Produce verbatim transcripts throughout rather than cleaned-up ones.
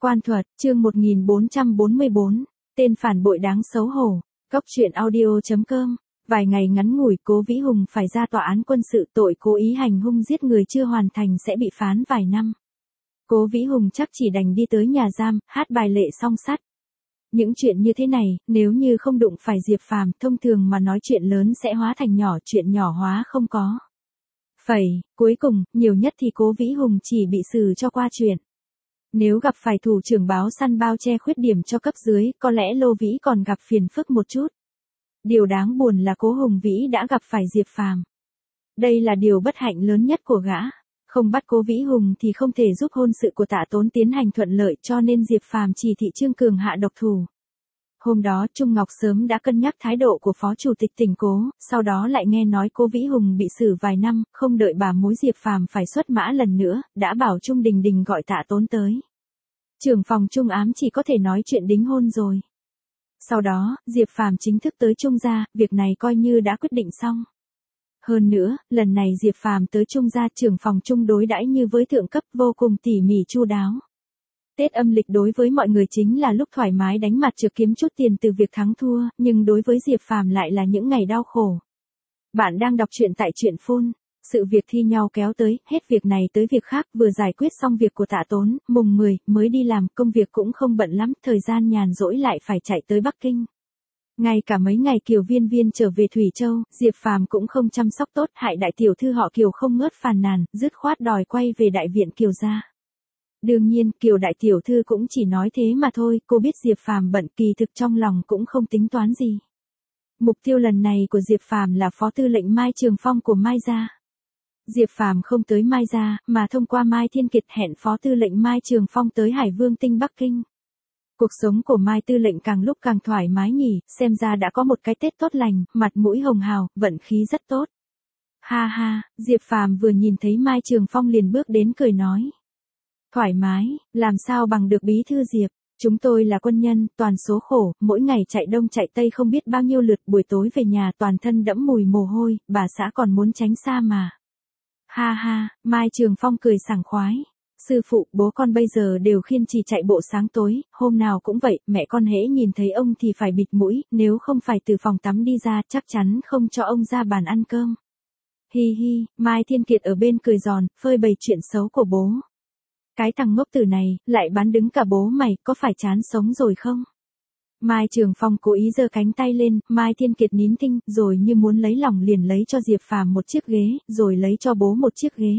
Quan thuật, chương một nghìn bốn trăm bốn mươi bốn, tên phản bội đáng xấu hổ. Góc truyện audio chấm com. Vài ngày ngắn ngủi, Cố Vĩ Hùng phải ra tòa án quân sự, tội cố ý hành hung giết người chưa hoàn thành sẽ bị phán vài năm. Cố Vĩ Hùng chắc chỉ đành đi tới nhà giam, hát bài lệ song sắt. Những chuyện như thế này, nếu như không đụng phải Diệp Phàm, thông thường mà nói chuyện lớn sẽ hóa thành nhỏ, chuyện nhỏ hóa không có. Phẩy, cuối cùng, nhiều nhất thì Cố Vĩ Hùng chỉ bị xử cho qua chuyện. Nếu gặp phải thủ trưởng báo săn bao che khuyết điểm cho cấp dưới, có lẽ Lô Vĩ còn gặp phiền phức một chút. Điều đáng buồn là Cố Hùng Vĩ đã gặp phải Diệp Phàm. Đây là điều bất hạnh lớn nhất của gã. Không bắt Cố Vĩ Hùng thì không thể giúp hôn sự của Tạ Tốn tiến hành thuận lợi, cho nên Diệp Phàm chỉ thị Trương Cường hạ độc thủ. Hôm đó Trung Ngọc sớm đã cân nhắc thái độ của Phó Chủ tịch tỉnh Cố, sau đó lại nghe nói Cố Vĩ Hùng bị xử vài năm, không đợi bà mối Diệp Phàm phải xuất mã lần nữa, đã bảo Trung Đình Đình gọi Tạ Tốn tới. Trưởng phòng Trung ám chỉ có thể nói chuyện đính hôn rồi. Sau đó, Diệp Phàm chính thức tới Trung gia, việc này coi như đã quyết định xong. Hơn nữa, lần này Diệp Phàm tới Trung gia, trưởng phòng Trung đối đãi như với thượng cấp, vô cùng tỉ mỉ chu đáo. Tết âm lịch đối với mọi người chính là lúc thoải mái đánh mặt trược kiếm chút tiền từ việc thắng thua, nhưng đối với Diệp Phàm lại là những ngày đau khổ. Bạn đang đọc truyện tại truyện phun. Sự việc thi nhau kéo tới, hết việc này tới việc khác, vừa giải quyết xong việc của Tạ Tốn, mùng mười, mới đi làm, công việc cũng không bận lắm, thời gian nhàn rỗi lại phải chạy tới Bắc Kinh. Ngay cả mấy ngày Kiều Viên Viên trở về Thủy Châu, Diệp Phàm cũng không chăm sóc tốt, hại đại tiểu thư họ Kiều không ngớt phàn nàn, dứt khoát đòi quay về đại viện Kiều gia. Đương nhiên, Kiều đại tiểu thư cũng chỉ nói thế mà thôi, cô biết Diệp Phàm bận, kỳ thực trong lòng cũng không tính toán gì. Mục tiêu lần này của Diệp Phàm là Phó Tư lệnh Mai Trường Phong của Mai gia. Diệp Phàm không tới Mai gia, mà thông qua Mai Thiên Kiệt hẹn Phó Tư lệnh Mai Trường Phong tới Hải Vương Tinh Bắc Kinh. Cuộc sống của Mai Tư lệnh càng lúc càng thoải mái nhỉ, xem ra đã có một cái Tết tốt lành, mặt mũi hồng hào, vận khí rất tốt. Ha ha, Diệp Phàm vừa nhìn thấy Mai Trường Phong liền bước đến cười nói. Thoải mái, làm sao bằng được bí thư Diệp, chúng tôi là quân nhân, toàn số khổ, mỗi ngày chạy đông chạy tây không biết bao nhiêu lượt, buổi tối về nhà toàn thân đẫm mùi mồ hôi, bà xã còn muốn tránh xa mà. Ha ha, Mai Trường Phong cười sảng khoái. Sư phụ, bố con bây giờ đều khiên trì chạy bộ sáng tối, hôm nào cũng vậy, mẹ con hễ nhìn thấy ông thì phải bịt mũi, nếu không phải từ phòng tắm đi ra chắc chắn không cho ông ra bàn ăn cơm. Hi hi, Mai Thiên Kiệt ở bên cười giòn, phơi bày chuyện xấu của bố. Cái thằng ngốc tử này, lại bán đứng cả bố mày, có phải chán sống rồi không? Mai Trường Phong cố ý giơ cánh tay lên, Mai Thiên Kiệt nín thinh, rồi như muốn lấy lòng liền lấy cho Diệp Phàm một chiếc ghế, rồi lấy cho bố một chiếc ghế.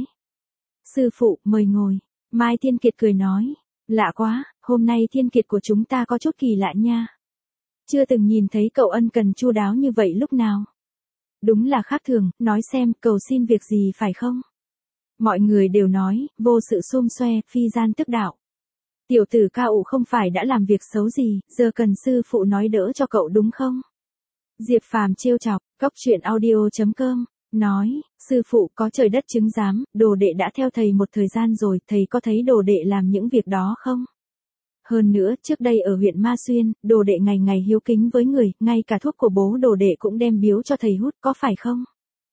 Sư phụ, mời ngồi. Mai Thiên Kiệt cười nói, lạ quá, hôm nay Thiên Kiệt của chúng ta có chút kỳ lạ nha. Chưa từng nhìn thấy cậu ân cần chu đáo như vậy lúc nào. Đúng là khác thường, nói xem, cầu xin việc gì phải không? Mọi người đều nói, vô sự xum xoe, phi gian tức đạo. Tiểu tử Cao Ủ không phải đã làm việc xấu gì, giờ cần sư phụ nói đỡ cho cậu đúng không? Diệp Phàm trêu chọc, góc truyện audio chấm com, nói, sư phụ có trời đất chứng giám, đồ đệ đã theo thầy một thời gian rồi, thầy có thấy đồ đệ làm những việc đó không? Hơn nữa, trước đây ở huyện Ma Xuyên, đồ đệ ngày ngày hiếu kính với người, ngay cả thuốc của bố đồ đệ cũng đem biếu cho thầy hút, có phải không?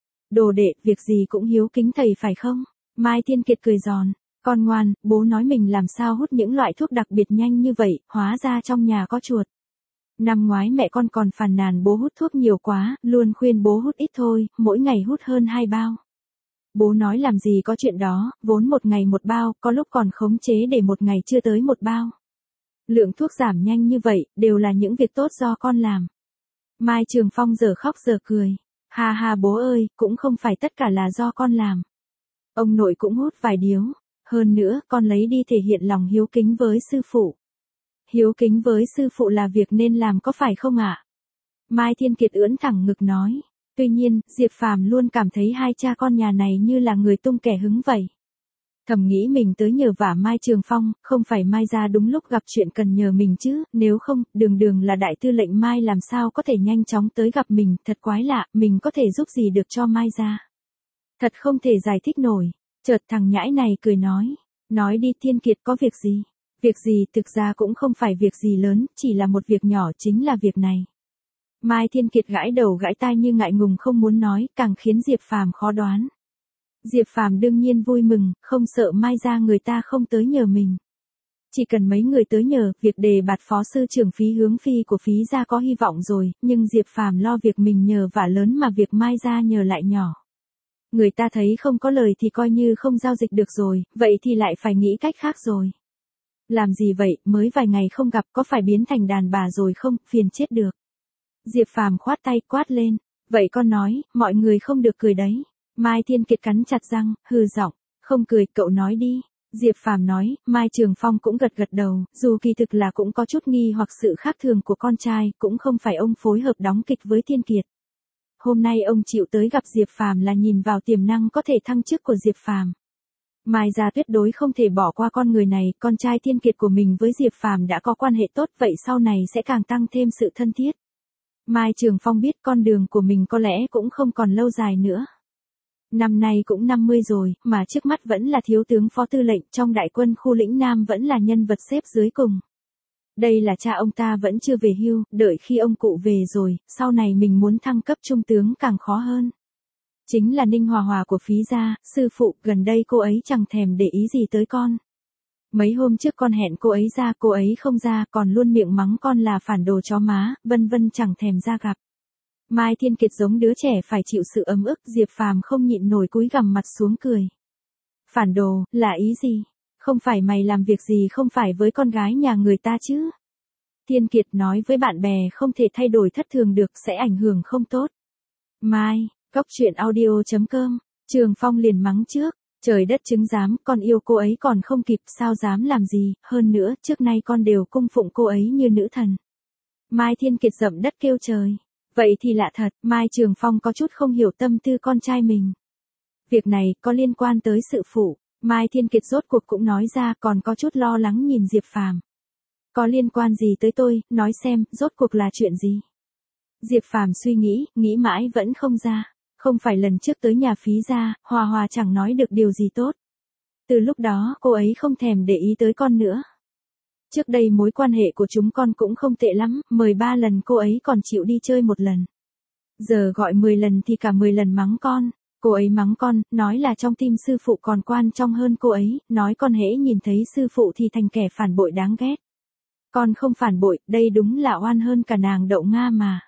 Đồ đệ, việc gì cũng hiếu kính thầy phải không? Mai Thiên Kiệt cười giòn. Con ngoan, bố nói mình làm sao hút những loại thuốc đặc biệt nhanh như vậy, hóa ra trong nhà có chuột. Năm ngoái mẹ con còn phàn nàn bố hút thuốc nhiều quá, luôn khuyên bố hút ít thôi, mỗi ngày hút hơn hai bao. Bố nói làm gì có chuyện đó, vốn một ngày một bao, có lúc còn khống chế để một ngày chưa tới một bao. Lượng thuốc giảm nhanh như vậy, đều là những việc tốt do con làm. Mai Trường Phong giờ khóc giờ cười. Ha ha bố ơi, cũng không phải tất cả là do con làm. Ông nội cũng hút vài điếu. Hơn nữa, con lấy đi thể hiện lòng hiếu kính với sư phụ. Hiếu kính với sư phụ là việc nên làm có phải không ạ? Mai Thiên Kiệt ưỡn thẳng ngực nói. Tuy nhiên, Diệp Phàm luôn cảm thấy hai cha con nhà này như là người tung kẻ hứng vậy. Thầm nghĩ mình tới nhờ vả Mai Trường Phong, không phải Mai ra đúng lúc gặp chuyện cần nhờ mình chứ, nếu không, đường đường là đại tư lệnh Mai làm sao có thể nhanh chóng tới gặp mình, thật quái lạ, mình có thể giúp gì được cho Mai ra. Thật không thể giải thích nổi. Chợt thằng nhãi này cười nói, nói đi Thiên Kiệt có việc gì? Việc gì thực ra cũng không phải việc gì lớn, chỉ là một việc nhỏ chính là việc này. Mai Thiên Kiệt gãi đầu gãi tai như ngại ngùng không muốn nói, càng khiến Diệp Phàm khó đoán. Diệp Phàm đương nhiên vui mừng, không sợ Mai ra người ta không tới nhờ mình. Chỉ cần mấy người tới nhờ, việc đề bạt phó sư trưởng Phí Hướng Phi của Phí gia có hy vọng rồi, nhưng Diệp Phàm lo việc mình nhờ vả lớn mà việc Mai gia nhờ lại nhỏ. Người ta thấy không có lời thì coi như không giao dịch được rồi, vậy thì lại phải nghĩ cách khác rồi. Làm gì vậy, mới vài ngày không gặp có phải biến thành đàn bà rồi không, phiền chết được. Diệp Phàm khoát tay quát lên, vậy con nói, mọi người không được cười đấy. Mai Thiên Kiệt cắn chặt răng, hừ giọng, không cười, cậu nói đi. Diệp Phàm nói, Mai Trường Phong cũng gật gật đầu, dù kỳ thực là cũng có chút nghi hoặc sự khác thường của con trai, cũng không phải ông phối hợp đóng kịch với Thiên Kiệt. Hôm nay ông chịu tới gặp Diệp Phàm là nhìn vào tiềm năng có thể thăng chức của Diệp Phàm. Mai gia tuyệt đối không thể bỏ qua con người này, con trai Thiên Kiệt của mình với Diệp Phàm đã có quan hệ tốt, vậy sau này sẽ càng tăng thêm sự thân thiết. Mai Trường Phong biết con đường của mình có lẽ cũng không còn lâu dài nữa. Năm nay cũng năm mươi rồi, mà trước mắt vẫn là thiếu tướng phó tư lệnh, trong đại quân khu lĩnh Nam vẫn là nhân vật xếp dưới cùng. Đây là cha ông ta vẫn chưa về hưu, đợi khi ông cụ về rồi, sau này mình muốn thăng cấp trung tướng càng khó hơn. Chính là Ninh Hòa Hòa của Phí gia, sư phụ, gần đây cô ấy chẳng thèm để ý gì tới con. Mấy hôm trước con hẹn cô ấy ra, cô ấy không ra, còn luôn miệng mắng con là phản đồ chó má, vân vân chẳng thèm ra gặp. Mai Thiên Kiệt giống đứa trẻ phải chịu sự ấm ức, Diệp Phàm không nhịn nổi cúi gằm mặt xuống cười. Phản đồ, là ý gì? Không phải mày làm việc gì không phải với con gái nhà người ta chứ? Thiên Kiệt nói với bạn bè không thể thay đổi thất thường được, sẽ ảnh hưởng không tốt. Mai, Cóc Truyện Audio chấm com, Trường Phong liền mắng trước. Trời đất chứng giám, con yêu cô ấy còn không kịp, sao dám làm gì, hơn nữa, trước nay con đều cung phụng cô ấy như nữ thần. Mai Thiên Kiệt dậm đất kêu trời. Vậy thì lạ thật, Mai Trường Phong có chút không hiểu tâm tư con trai mình. Việc này có liên quan tới sự phụ, Mai Thiên Kiệt rốt cuộc cũng nói ra, còn có chút lo lắng nhìn Diệp Phàm. Có liên quan gì tới tôi, nói xem, rốt cuộc là chuyện gì? Diệp Phàm suy nghĩ, nghĩ mãi vẫn không ra. Không phải lần trước tới nhà Phí gia, Hòa Hòa chẳng nói được điều gì tốt. Từ lúc đó, cô ấy không thèm để ý tới con nữa. Trước đây mối quan hệ của chúng con cũng không tệ lắm, mười ba lần cô ấy còn chịu đi chơi một lần. Giờ gọi mười lần thì cả mười lần mắng con. Cô ấy mắng con, nói là trong tim sư phụ còn quan trọng hơn cô ấy, nói con hễ nhìn thấy sư phụ thì thành kẻ phản bội đáng ghét. Con không phản bội, đây đúng là oan hơn cả nàng đậu Nga mà.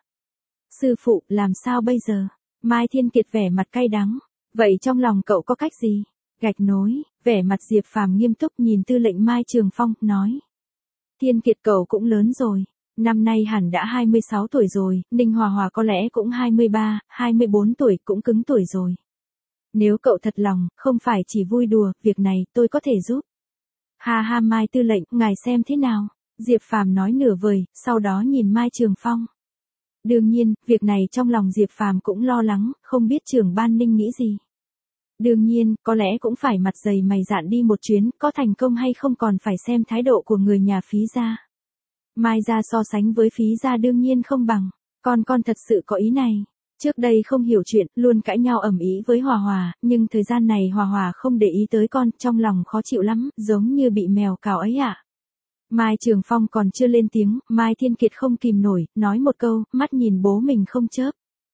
Sư phụ, làm sao bây giờ? Mai Thiên Kiệt vẻ mặt cay đắng. Vậy trong lòng cậu có cách gì? Gạch nối, vẻ mặt Diệp Phàm nghiêm túc nhìn tư lệnh Mai Trường Phong, nói. Thiên Kiệt cậu cũng lớn rồi. Năm nay hẳn đã hai mươi sáu tuổi rồi, Ninh Hòa Hòa có lẽ cũng hai mươi ba, hai mươi bốn tuổi, cũng cứng tuổi rồi. Nếu cậu thật lòng, không phải chỉ vui đùa, việc này tôi có thể giúp. Ha ha Mai tư lệnh, ngài xem thế nào? Diệp Phàm nói nửa vời, sau đó nhìn Mai Trường Phong. Đương nhiên, việc này trong lòng Diệp Phàm cũng lo lắng, không biết trưởng ban Ninh nghĩ gì. Đương nhiên, có lẽ cũng phải mặt dày mày dạn đi một chuyến, có thành công hay không còn phải xem thái độ của người nhà Phí gia. Mai gia so sánh với Phí gia đương nhiên không bằng, con con thật sự có ý này. Trước đây không hiểu chuyện, luôn cãi nhau ầm ĩ với Hòa Hòa, nhưng thời gian này Hòa Hòa không để ý tới con, trong lòng khó chịu lắm, giống như bị mèo cào ấy ạ. À. Mai Trường Phong còn chưa lên tiếng, Mai Thiên Kiệt không kìm nổi, nói một câu, mắt nhìn bố mình không chớp.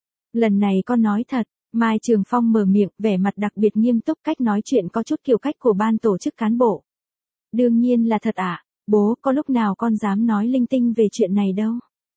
Lần này con nói thật, Mai Trường Phong mở miệng, vẻ mặt đặc biệt nghiêm túc, cách nói chuyện có chút kiểu cách của ban tổ chức cán bộ. Đương nhiên là thật ạ, à, bố, có lúc nào con dám nói linh tinh về chuyện này đâu.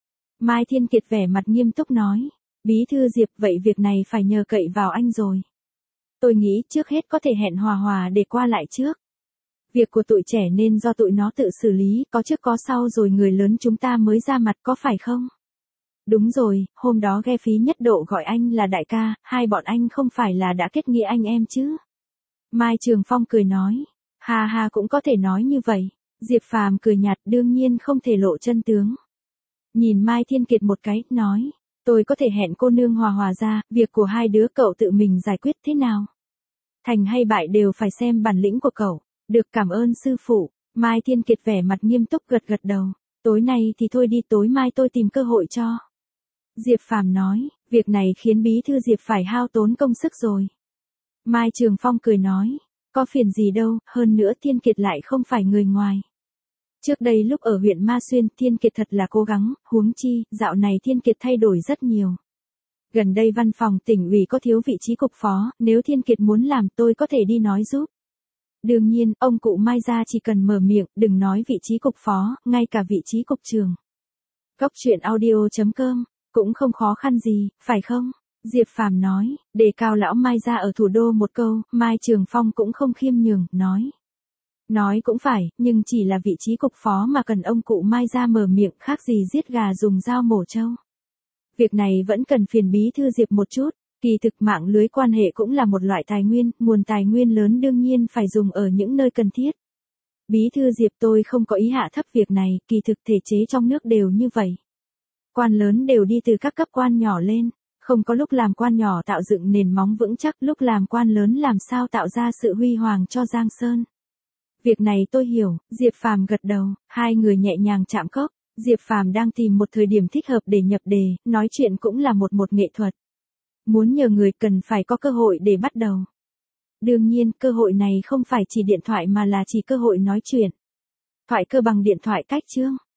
Mai Thiên Kiệt vẻ mặt nghiêm túc nói, Bí thư Diệp, vậy việc này phải nhờ cậy vào anh rồi. Tôi nghĩ trước hết có thể hẹn Hòa Hòa để qua lại trước. Việc của tụi trẻ nên do tụi nó tự xử lý, có trước có sau rồi người lớn chúng ta mới ra mặt, có phải không? Đúng rồi, hôm đó ghe Phí Nhất Độ gọi anh là đại ca, hai bọn anh không phải là đã kết nghĩa anh em chứ? Mai Trường Phong cười nói, ha ha cũng có thể nói như vậy. Diệp Phàm cười nhạt, đương nhiên không thể lộ chân tướng. Nhìn Mai Thiên Kiệt một cái, nói, tôi có thể hẹn cô nương Hòa Hòa ra, việc của hai đứa cậu tự mình giải quyết thế nào? Thành hay bại đều phải xem bản lĩnh của cậu. Được, cảm ơn sư phụ. Mai Thiên Kiệt vẻ mặt nghiêm túc gật gật đầu. Tối nay thì thôi đi, tối mai tôi tìm cơ hội cho. Diệp Phàm nói, việc này khiến bí thư Diệp phải hao tốn công sức rồi. Mai Trường Phong cười nói, có phiền gì đâu, hơn nữa Thiên Kiệt lại không phải người ngoài. Trước đây lúc ở huyện Ma Xuyên, Thiên Kiệt thật là cố gắng, huống chi, dạo này Thiên Kiệt thay đổi rất nhiều. Gần đây văn phòng tỉnh ủy có thiếu vị trí cục phó, nếu Thiên Kiệt muốn làm tôi có thể đi nói giúp. Đương nhiên, ông cụ Mai gia chỉ cần mở miệng, đừng nói vị trí cục phó, ngay cả vị trí cục trưởng. Cốc truyện audio chấm com, cũng không khó khăn gì, phải không? Diệp Phàm nói, đề cao lão Mai gia ở thủ đô một câu, Mai Trường Phong cũng không khiêm nhường, nói. Nói cũng phải, nhưng chỉ là vị trí cục phó mà cần ông cụ Mai gia mở miệng, khác gì giết gà dùng dao mổ trâu. Việc này vẫn cần phiền bí thư Diệp một chút, kỳ thực mạng lưới quan hệ cũng là một loại tài nguyên, nguồn tài nguyên lớn đương nhiên phải dùng ở những nơi cần thiết. Bí thư Diệp, tôi không có ý hạ thấp việc này, kỳ thực thể chế trong nước đều như vậy. Quan lớn đều đi từ các cấp quan nhỏ lên, không có lúc làm quan nhỏ tạo dựng nền móng vững chắc, lúc làm quan lớn làm sao tạo ra sự huy hoàng cho Giang Sơn. Việc này tôi hiểu, Diệp Phàm gật đầu, hai người nhẹ nhàng chạm cốc. Diệp Phàm đang tìm một thời điểm thích hợp để nhập đề, nói chuyện cũng là một một nghệ thuật. Muốn nhờ người cần phải có cơ hội để bắt đầu. Đương nhiên, cơ hội này không phải chỉ điện thoại mà là chỉ cơ hội nói chuyện. Thoại cơ bằng điện thoại cách chương.